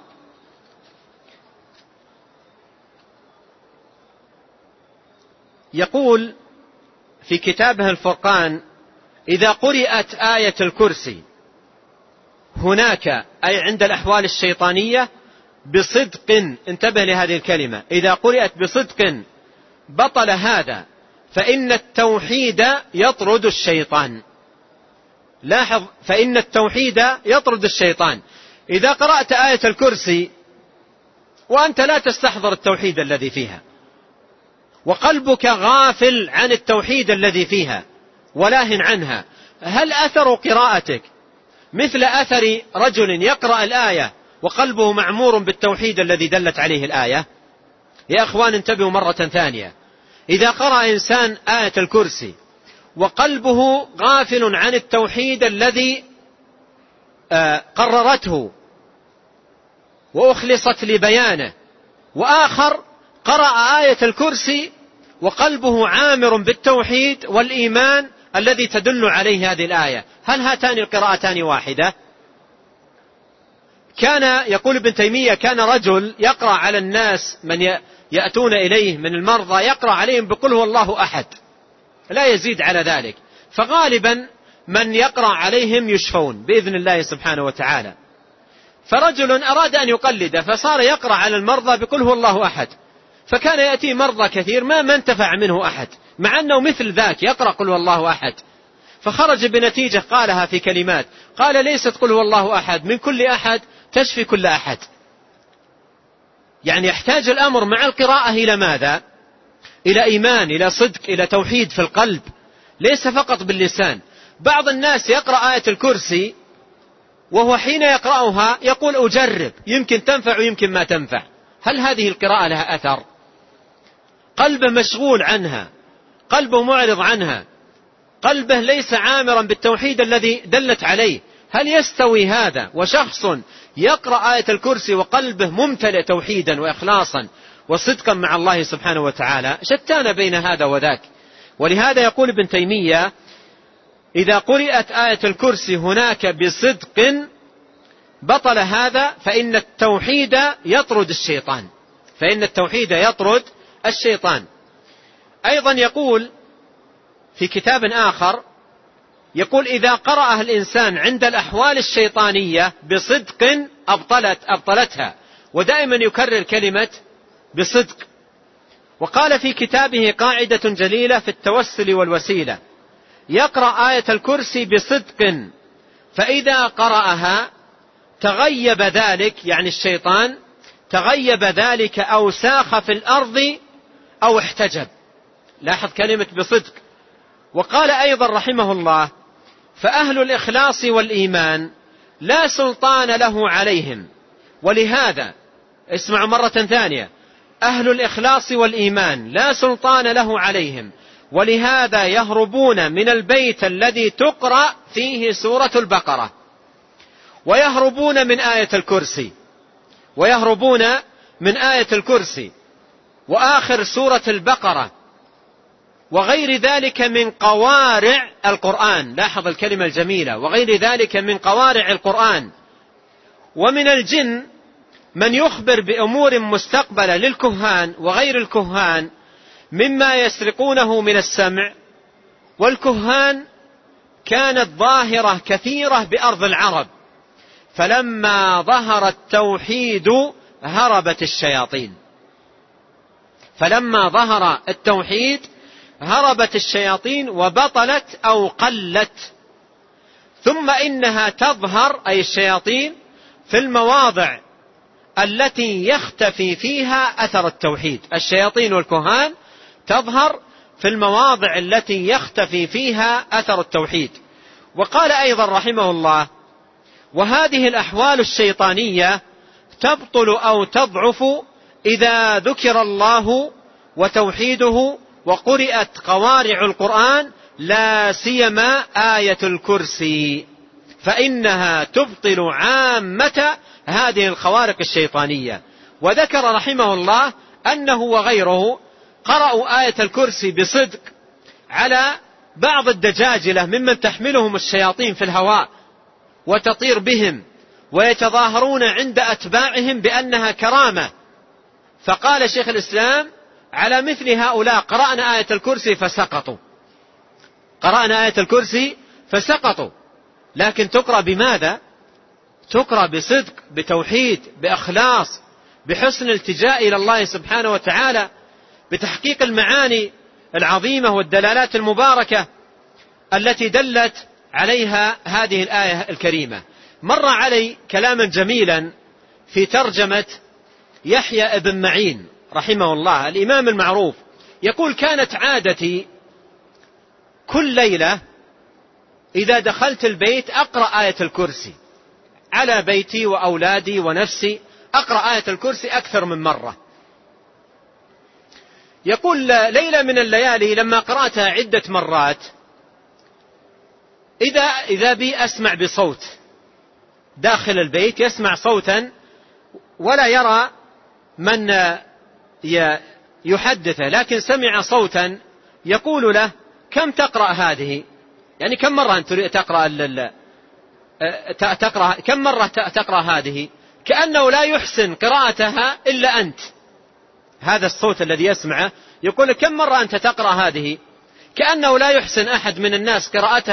يقول في كتابه الفرقان: إذا قرأت آية الكرسي هناك، أي عند الأحوال الشيطانية، بصدق، انتبه لهذه الكلمة، إذا قرأت بصدق بطل هذا، فإن التوحيد يطرد الشيطان. لاحظ، فإن التوحيد يطرد الشيطان. إذا قرأت آية الكرسي وأنت لا تستحضر التوحيد الذي فيها، وقلبك غافل عن التوحيد الذي فيها ولاهن عنها، هل أثر قراءتك مثل أثر رجل يقرأ الآية وقلبه معمور بالتوحيد الذي دلت عليه الآية؟ يا أخوان انتبهوا مرة ثانية، إذا قرأ إنسان آية الكرسي وقلبه غافل عن التوحيد الذي قررته وأخلصت لبيانه، وآخر قرأ آية الكرسي وقلبه عامر بالتوحيد والإيمان الذي تدل عليه هذه الآية، هل هاتان القراءتان واحدة؟ كان يقول ابن تيمية: كان رجل يقرأ على الناس من يأتون إليه من المرضى، يقرأ عليهم بقل هو الله أحد، لا يزيد على ذلك، فغالبا من يقرأ عليهم يشفون بإذن الله سبحانه وتعالى. فرجل أراد أن يقلد فصار يقرأ على المرضى بقل هو الله أحد، فكان يأتي مرضى كثير ما من انتفع منه أحد، مع أنه مثل ذاك يقرأ قل هو الله أحد. فخرج بنتيجة قالها في كلمات، قال ليست قل هو الله أحد من كل أحد تشفي كل أحد. يعني يحتاج الأمر مع القراءة إلى ماذا؟ إلى إيمان، إلى صدق، إلى توحيد في القلب، ليس فقط باللسان. بعض الناس يقرأ آية الكرسي وهو حين يقرأها يقول أجرب يمكن تنفع ويمكن ما تنفع. هل هذه القراءة لها أثر؟ قلبه مشغول عنها، قلبه معرض عنها، قلبه ليس عامرا بالتوحيد الذي دلت عليه. هل يستوي هذا وشخص يقرأ آية الكرسي وقلبه ممتلئ توحيدا وإخلاصا وصدقا مع الله سبحانه وتعالى؟ شتان بين هذا وذاك. ولهذا يقول ابن تيمية إذا قرأت آية الكرسي هناك بصدق بطل هذا، فإن التوحيد يطرد الشيطان، فإن التوحيد يطرد الشيطان. أيضا يقول في كتاب آخر، يقول إذا قرأها الإنسان عند الأحوال الشيطانية بصدق أبطلت أبطلتها، ودائما يكرر كلمة بصدق. وقال في كتابه قاعدة جليلة في التوسل والوسيلة، يقرأ آية الكرسي بصدق فإذا قرأها تغيب ذلك، يعني الشيطان تغيب ذلك أو ساخ في الأرض أو احتجب. لاحظ كلمة بصدق. وقال أيضا رحمه الله فأهل الإخلاص والإيمان لا سلطان له عليهم. ولهذا اسمعوا مرة ثانية، أهل الإخلاص والإيمان لا سلطان له عليهم، ولهذا يهربون من البيت الذي تقرأ فيه سورة البقرة، ويهربون من آية الكرسي، ويهربون من آية الكرسي وآخر سورة البقرة وغير ذلك من قوارع القرآن. لاحظ الكلمة الجميلة، وغير ذلك من قوارع القرآن. ومن الجن من يخبر بأمور مستقبلة للكهان وغير الكهان مما يسرقونه من السمع. والكهان كانت ظاهرة كثيرة بأرض العرب، فلما ظهر التوحيد هربت الشياطين. فلما ظهر التوحيد هربت الشياطين وبطلت أو قلت. ثم إنها تظهر أي الشياطين في المواضع التي يختفي فيها أثر التوحيد. الشياطين والكهان تظهر في المواضع التي يختفي فيها أثر التوحيد. وقال أيضا رحمه الله وهذه الأحوال الشيطانية تبطل أو تضعف إذا ذكر الله وتوحيده وقرأت قوارع القرآن، لا سيما آية الكرسي، فإنها تبطل عامة هذه الخوارق الشيطانية. وذكر رحمه الله أنه وغيره قرأوا آية الكرسي بصدق على بعض الدجاجلة ممن تحملهم الشياطين في الهواء وتطير بهم ويتظاهرون عند أتباعهم بأنها كرامة. فقال شيخ الإسلام على مثل هؤلاء قرأنا آية الكرسي فسقطوا، قرأنا آية الكرسي فسقطوا. لكن تقرأ بماذا؟ تقرأ بصدق، بتوحيد، بإخلاص، بحسن التجاء إلى الله سبحانه وتعالى، بتحقيق المعاني العظيمة والدلالات المباركة التي دلت عليها هذه الآية الكريمة. مر علي كلاما جميلا في ترجمة يحيى ابن معين رحمه الله، الإمام المعروف، يقول كانت عادتي كل ليلة إذا دخلت البيت أقرأ آية الكرسي على بيتي وأولادي ونفسي، أقرأ آية الكرسي أكثر من مرة. يقول ليلة من الليالي لما قرأتها عدة مرات إذا, إذا بي أسمع بصوت داخل البيت، يسمع صوتا ولا يرى من يحدثه، لكن سمع صوتا يقول له كم تقرأ هذه، يعني كم مرة أنت تقرأ, تقرأ كم مرة تقرأ هذه، كأنه لا يحسن قراءتها إلا أنت. هذا الصوت الذي يسمعه يقول كم مرة أنت تقرأ هذه، كأنه لا يحسن أحد من الناس قراءتها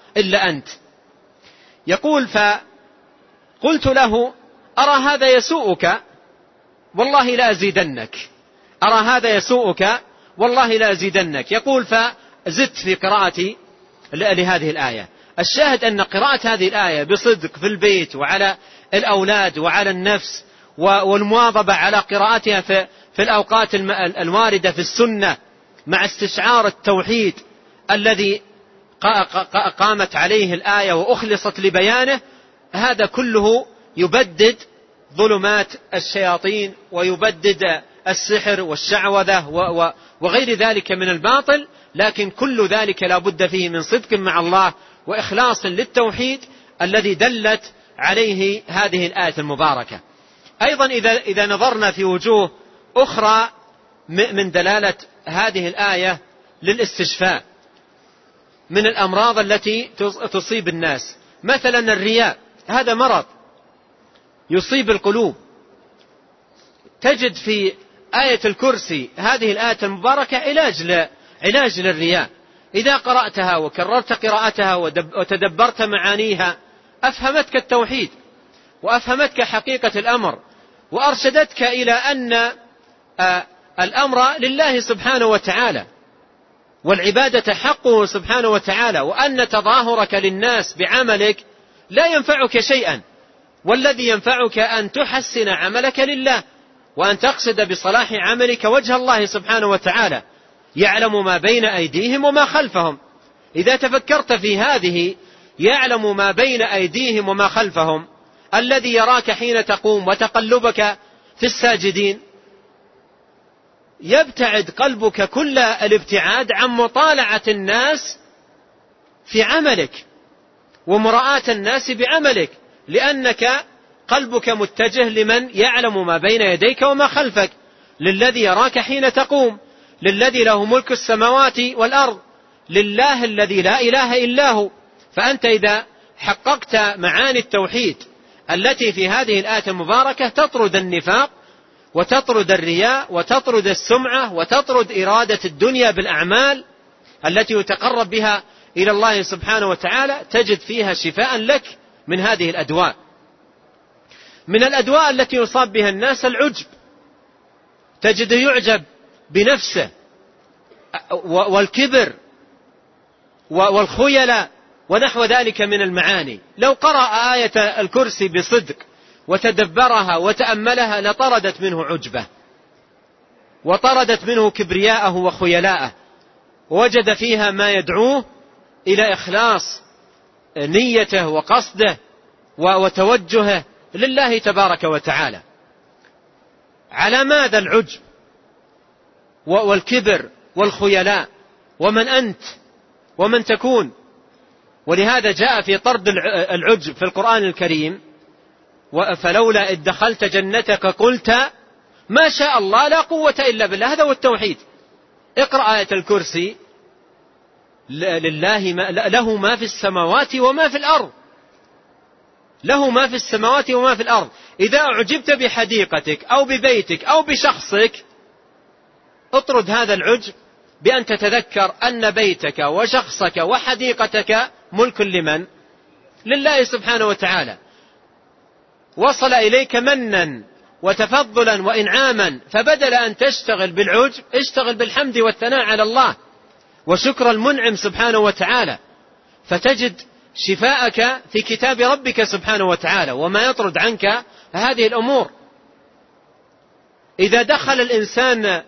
إلا أنت. يقول فقلت له أرى هذا يسوءك والله لا أزيدنك، أرى هذا يسوءك والله لا أزيدنك. يقول فزدت في قراءتي لهذه الآية. الشاهد أن قراءة هذه الآية بصدق في البيت وعلى الأولاد وعلى النفس والمواظبة على قراءتها في في الأوقات الواردة في السنة مع استشعار التوحيد الذي قامت عليه الآية وأخلصت لبيانه، هذا كله يبدد ظلمات الشياطين ويبدد السحر والشعوذة وغير ذلك من الباطل. لكن كل ذلك لا بد فيه من صدق مع الله وإخلاص للتوحيد الذي دلت عليه هذه الآية المباركة. أيضا إذا, إذا نظرنا في وجوه أخرى من دلالة هذه الآية للاستشفاء من الأمراض التي تصيب الناس، مثلا الرياء، هذا مرض يصيب القلوب. تجد في آية الكرسي هذه الآية المباركة علاج علاج للرياء. إذا قرأتها وكررت قراءتها وتدبرت معانيها أفهمتك التوحيد وأفهمتك حقيقة الأمر وأرشدتك إلى أن الأمر لله سبحانه وتعالى والعبادة حقه سبحانه وتعالى، وأن تظاهرك للناس بعملك لا ينفعك شيئا، والذي ينفعك أن تحسن عملك لله وأن تقصد بصلاح عملك وجه الله سبحانه وتعالى، يعلم ما بين أيديهم وما خلفهم. إذا تفكرت في هذه يعلم ما بين أيديهم وما خلفهم، الذي يراك حين تقوم وتقلبك في الساجدين، يبتعد قلبك كل الابتعاد عن مطالعة الناس في عملك ومراءة الناس بعملك، لأنك قلبك متجه لمن يعلم ما بين يديك وما خلفك، للذي يراك حين تقوم، للذي له ملك السماوات والأرض، لله الذي لا إله إلا هو. فأنت إذا حققت معاني التوحيد التي في هذه الآية المباركة تطرد النفاق وتطرد الرياء وتطرد السمعة وتطرد إرادة الدنيا بالأعمال التي يتقرب بها إلى الله سبحانه وتعالى، تجد فيها شفاء لك من هذه الأدواء. من الأدواء التي يصاب بها الناس العجب، تجد يعجب بنفسه والكبر والخيلاء ونحو ذلك من المعاني. لو قرأ آية الكرسي بصدق وتدبرها وتأملها لطردت منه عجبه وطردت منه كبرياءه وخيلاءه، ووجد فيها ما يدعوه إلى إخلاص نيته وقصده وتوجهه لله تبارك وتعالى. على ماذا العجب والكبر والخيلاء؟ ومن أنت ومن تكون؟ ولهذا جاء في طرد العجب في القرآن الكريم: فلولا إذ دخلت جنتك قلت ما شاء الله لا قوة إلا بالله. هذا هو التوحيد. اقرأ آية الكرسي: لله ما له ما في السماوات وما في الأرض، له ما في السماوات وما في الأرض. إذا أعجبت بحديقتك أو ببيتك أو بشخصك اطرد هذا العجب بأن تتذكر أن بيتك وشخصك وحديقتك ملك لمن؟ لله سبحانه وتعالى. وصل إليك منا وتفضلا وإنعاما، فبدل أن تشتغل بالعجب اشتغل بالحمد والثناء على الله وشكر المنعم سبحانه وتعالى، فتجد شفاءك في كتاب ربك سبحانه وتعالى وما يطرد عنك هذه الأمور. إذا دخل الإنسان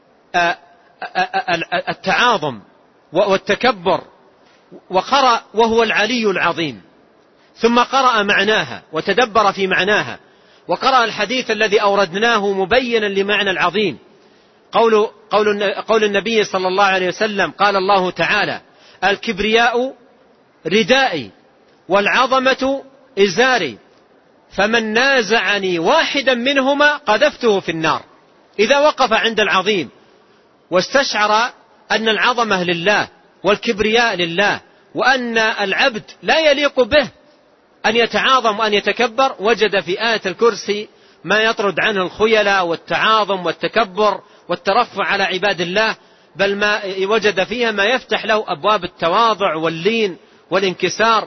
التعاظم والتكبر وقرأ وهو العلي العظيم ثم قرأ معناها وتدبر في معناها وقرأ الحديث الذي أوردناه مبينا لمعنى العظيم، قول, قول, قول النبي صلى الله عليه وسلم: قال الله تعالى: الكبرياء ردائي والعظمة إزاري، فمن نازعني واحدا منهما قذفته في النار. إذا وقف عند العظيم واستشعر أن العظمة لله والكبرياء لله وأن العبد لا يليق به أن يتعاظم وأن يتكبر، وجد في آية الكرسي ما يطرد عنه الخيلاء والتعاظم والتكبر والترفع على عباد الله، بل ما وجد فيها ما يفتح له أبواب التواضع واللين والانكسار.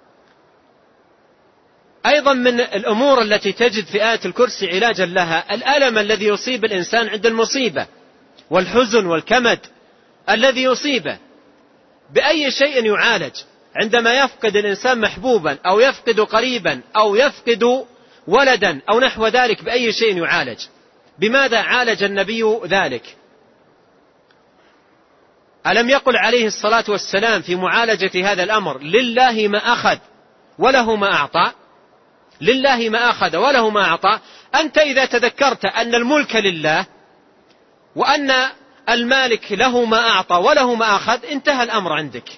أيضا من الأمور التي تجد في آية الكرسي علاجا لها الألم الذي يصيب الإنسان عند المصيبة، والحزن والكمد الذي يصيبه. بأي شيء يعالج؟ عندما يفقد الإنسان محبوبا أو يفقد قريبا أو يفقد ولدا أو نحو ذلك، بأي شيء يعالج؟ بماذا عالج النبي ذلك؟ ألم يقل عليه الصلاة والسلام في معالجة هذا الأمر: لله ما أخذ وله ما أعطى؟ لله ما أخذ وله ما أعطى. أنت إذا تذكرت أن الملك لله وأن المالك له ما أعطى وله ما أخذ، انتهى الأمر عندك.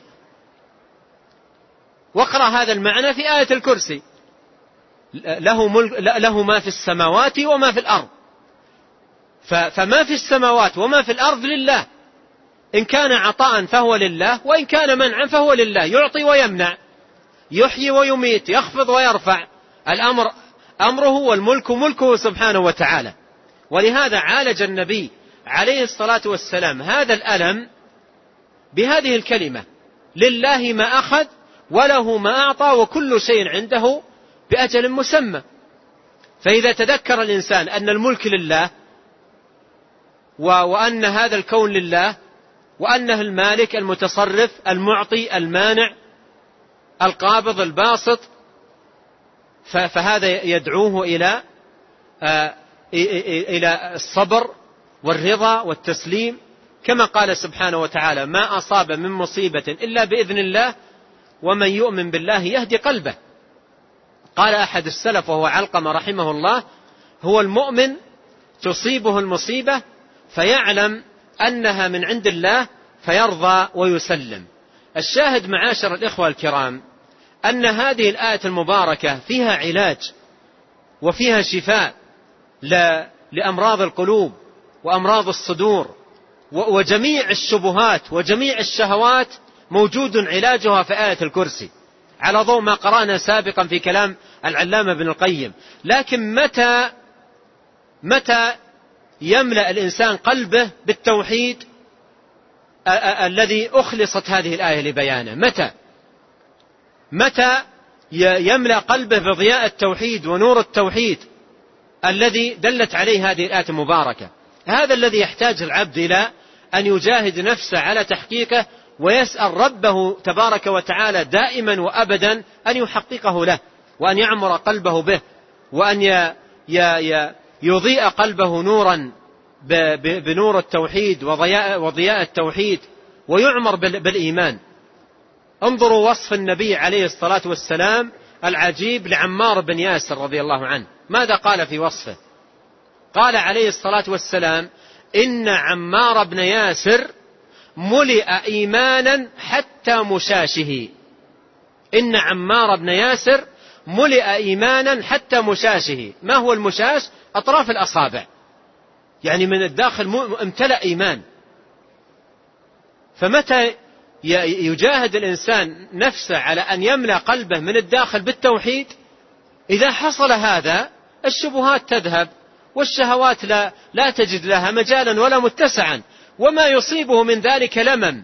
واقرأ هذا المعنى في آية الكرسي: له, ملك له ما في السماوات وما في الأرض. فما في السماوات وما في الأرض لله، إن كان عطاء فهو لله، وإن كان منعا فهو لله، يعطي ويمنع، يحيي ويميت، يخفض ويرفع، الأمر أمره والملك ملكه سبحانه وتعالى. ولهذا عالج النبي عليه الصلاة والسلام هذا الألم بهذه الكلمة: لله ما أخذ وله ما أعطى وكل شيء عنده بأجل مسمى. فإذا تذكر الإنسان أن الملك لله وأن هذا الكون لله وأنه المالك المتصرف المعطي المانع القابض الباسط، فهذا يدعوه إلى إلى الصبر والرضا والتسليم، كما قال سبحانه وتعالى: ما أصاب من مصيبة إلا بإذن الله ومن يؤمن بالله يهدي قلبه. قال أحد السلف وهو علقمة رحمه الله: هو المؤمن تصيبه المصيبة فيعلم أنها من عند الله فيرضى ويسلم. الشاهد معاشر الإخوة الكرام أن هذه الآية المباركة فيها علاج وفيها شفاء لأمراض القلوب وأمراض الصدور وجميع الشبهات وجميع الشهوات، موجود علاجها في آية الكرسي على ضوء ما قرأنا سابقا في كلام العلامة ابن القيم. لكن متى متى يملأ الإنسان قلبه بالتوحيد الذي أخلصت هذه الآية لبيانه؟ متى متى يملأ قلبه بضياء التوحيد ونور التوحيد الذي دلت عليه هذه الآية المباركة؟ هذا الذي يحتاج العبد إلى أن يجاهد نفسه على تحقيقه، ويسأل ربه تبارك وتعالى دائما وأبدا أن يحققه له، وأن يعمر قلبه به، وأن يضيء قلبه نورا بنور التوحيد وضياء التوحيد، ويعمر بالإيمان. انظروا وصف النبي عليه الصلاة والسلام العجيب لعمار بن ياسر رضي الله عنه، ماذا قال في وصفه؟ قال عليه الصلاة والسلام: إن عمار بن ياسر ملئ إيمانا حتى مشاشه. إن عمار بن ياسر ملئ إيمانا حتى مشاشه. ما هو المشاش؟ أطراف الأصابع، يعني من الداخل امتلأ إيمان. فمتى يجاهد الإنسان نفسه على أن يملأ قلبه من الداخل بالتوحيد؟ إذا حصل هذا الشبهات تذهب والشهوات لا, لا تجد لها مجالا ولا متسعا، وما يصيبه من ذلك لمم،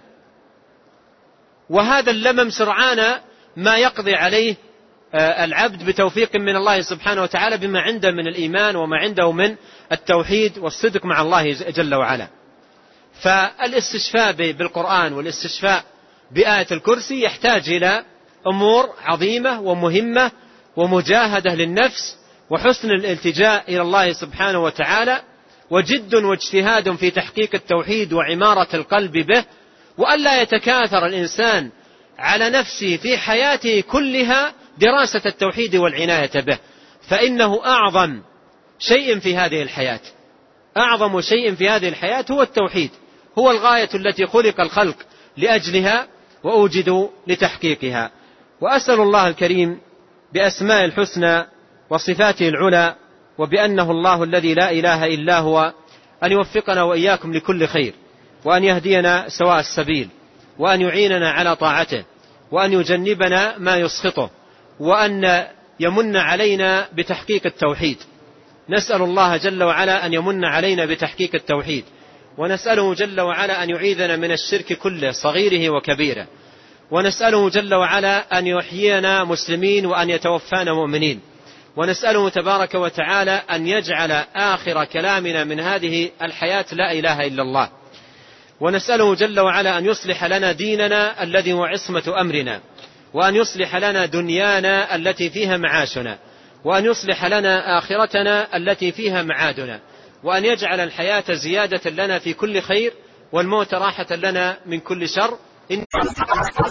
وهذا اللمم سرعان ما يقضي عليه العبد بتوفيق من الله سبحانه وتعالى بما عنده من الإيمان وما عنده من التوحيد والصدق مع الله جل وعلا. فالاستشفاء بالقرآن والاستشفاء بآية الكرسي يحتاج إلى أمور عظيمة ومهمة، ومجاهدة للنفس، وحسن الالتجاء إلى الله سبحانه وتعالى، وجد واجتهاد في تحقيق التوحيد وعمارة القلب به، وألا يتكاثر الإنسان على نفسه في حياته كلها دراسة التوحيد والعناية به، فإنه أعظم شيء في هذه الحياة. أعظم شيء في هذه الحياة هو التوحيد، هو الغاية التي خلق الخلق لأجلها وأوجدوا لتحقيقها. وأسأل الله الكريم بأسماء الحسنى وصفاته العلى وبأنه الله الذي لا إله إلا هو أن يوفقنا وإياكم لكل خير، وأن يهدينا سواء السبيل، وأن يعيننا على طاعته، وأن يجنبنا ما يسخطه، وأن يمن علينا بتحقيق التوحيد. نسأل الله جل وعلا أن يمن علينا بتحقيق التوحيد، ونسأله جل وعلا أن يعيذنا من الشرك كله صغيره وكبيره، ونسأله جل وعلا أن يحيينا مسلمين وأن يتوفانا مؤمنين، ونسأله تبارك وتعالى أن يجعل آخر كلامنا من هذه الحياة لا إله إلا الله، ونسأله جل وعلا أن يصلح لنا ديننا الذي هو عصمة أمرنا، وأن يصلح لنا دنيانا التي فيها معاشنا، وأن يصلح لنا آخرتنا التي فيها معادنا، وأن يجعل الحياة زيادة لنا في كل خير والموت راحة لنا من كل شر.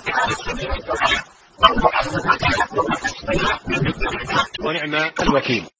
ونعم الوكيل.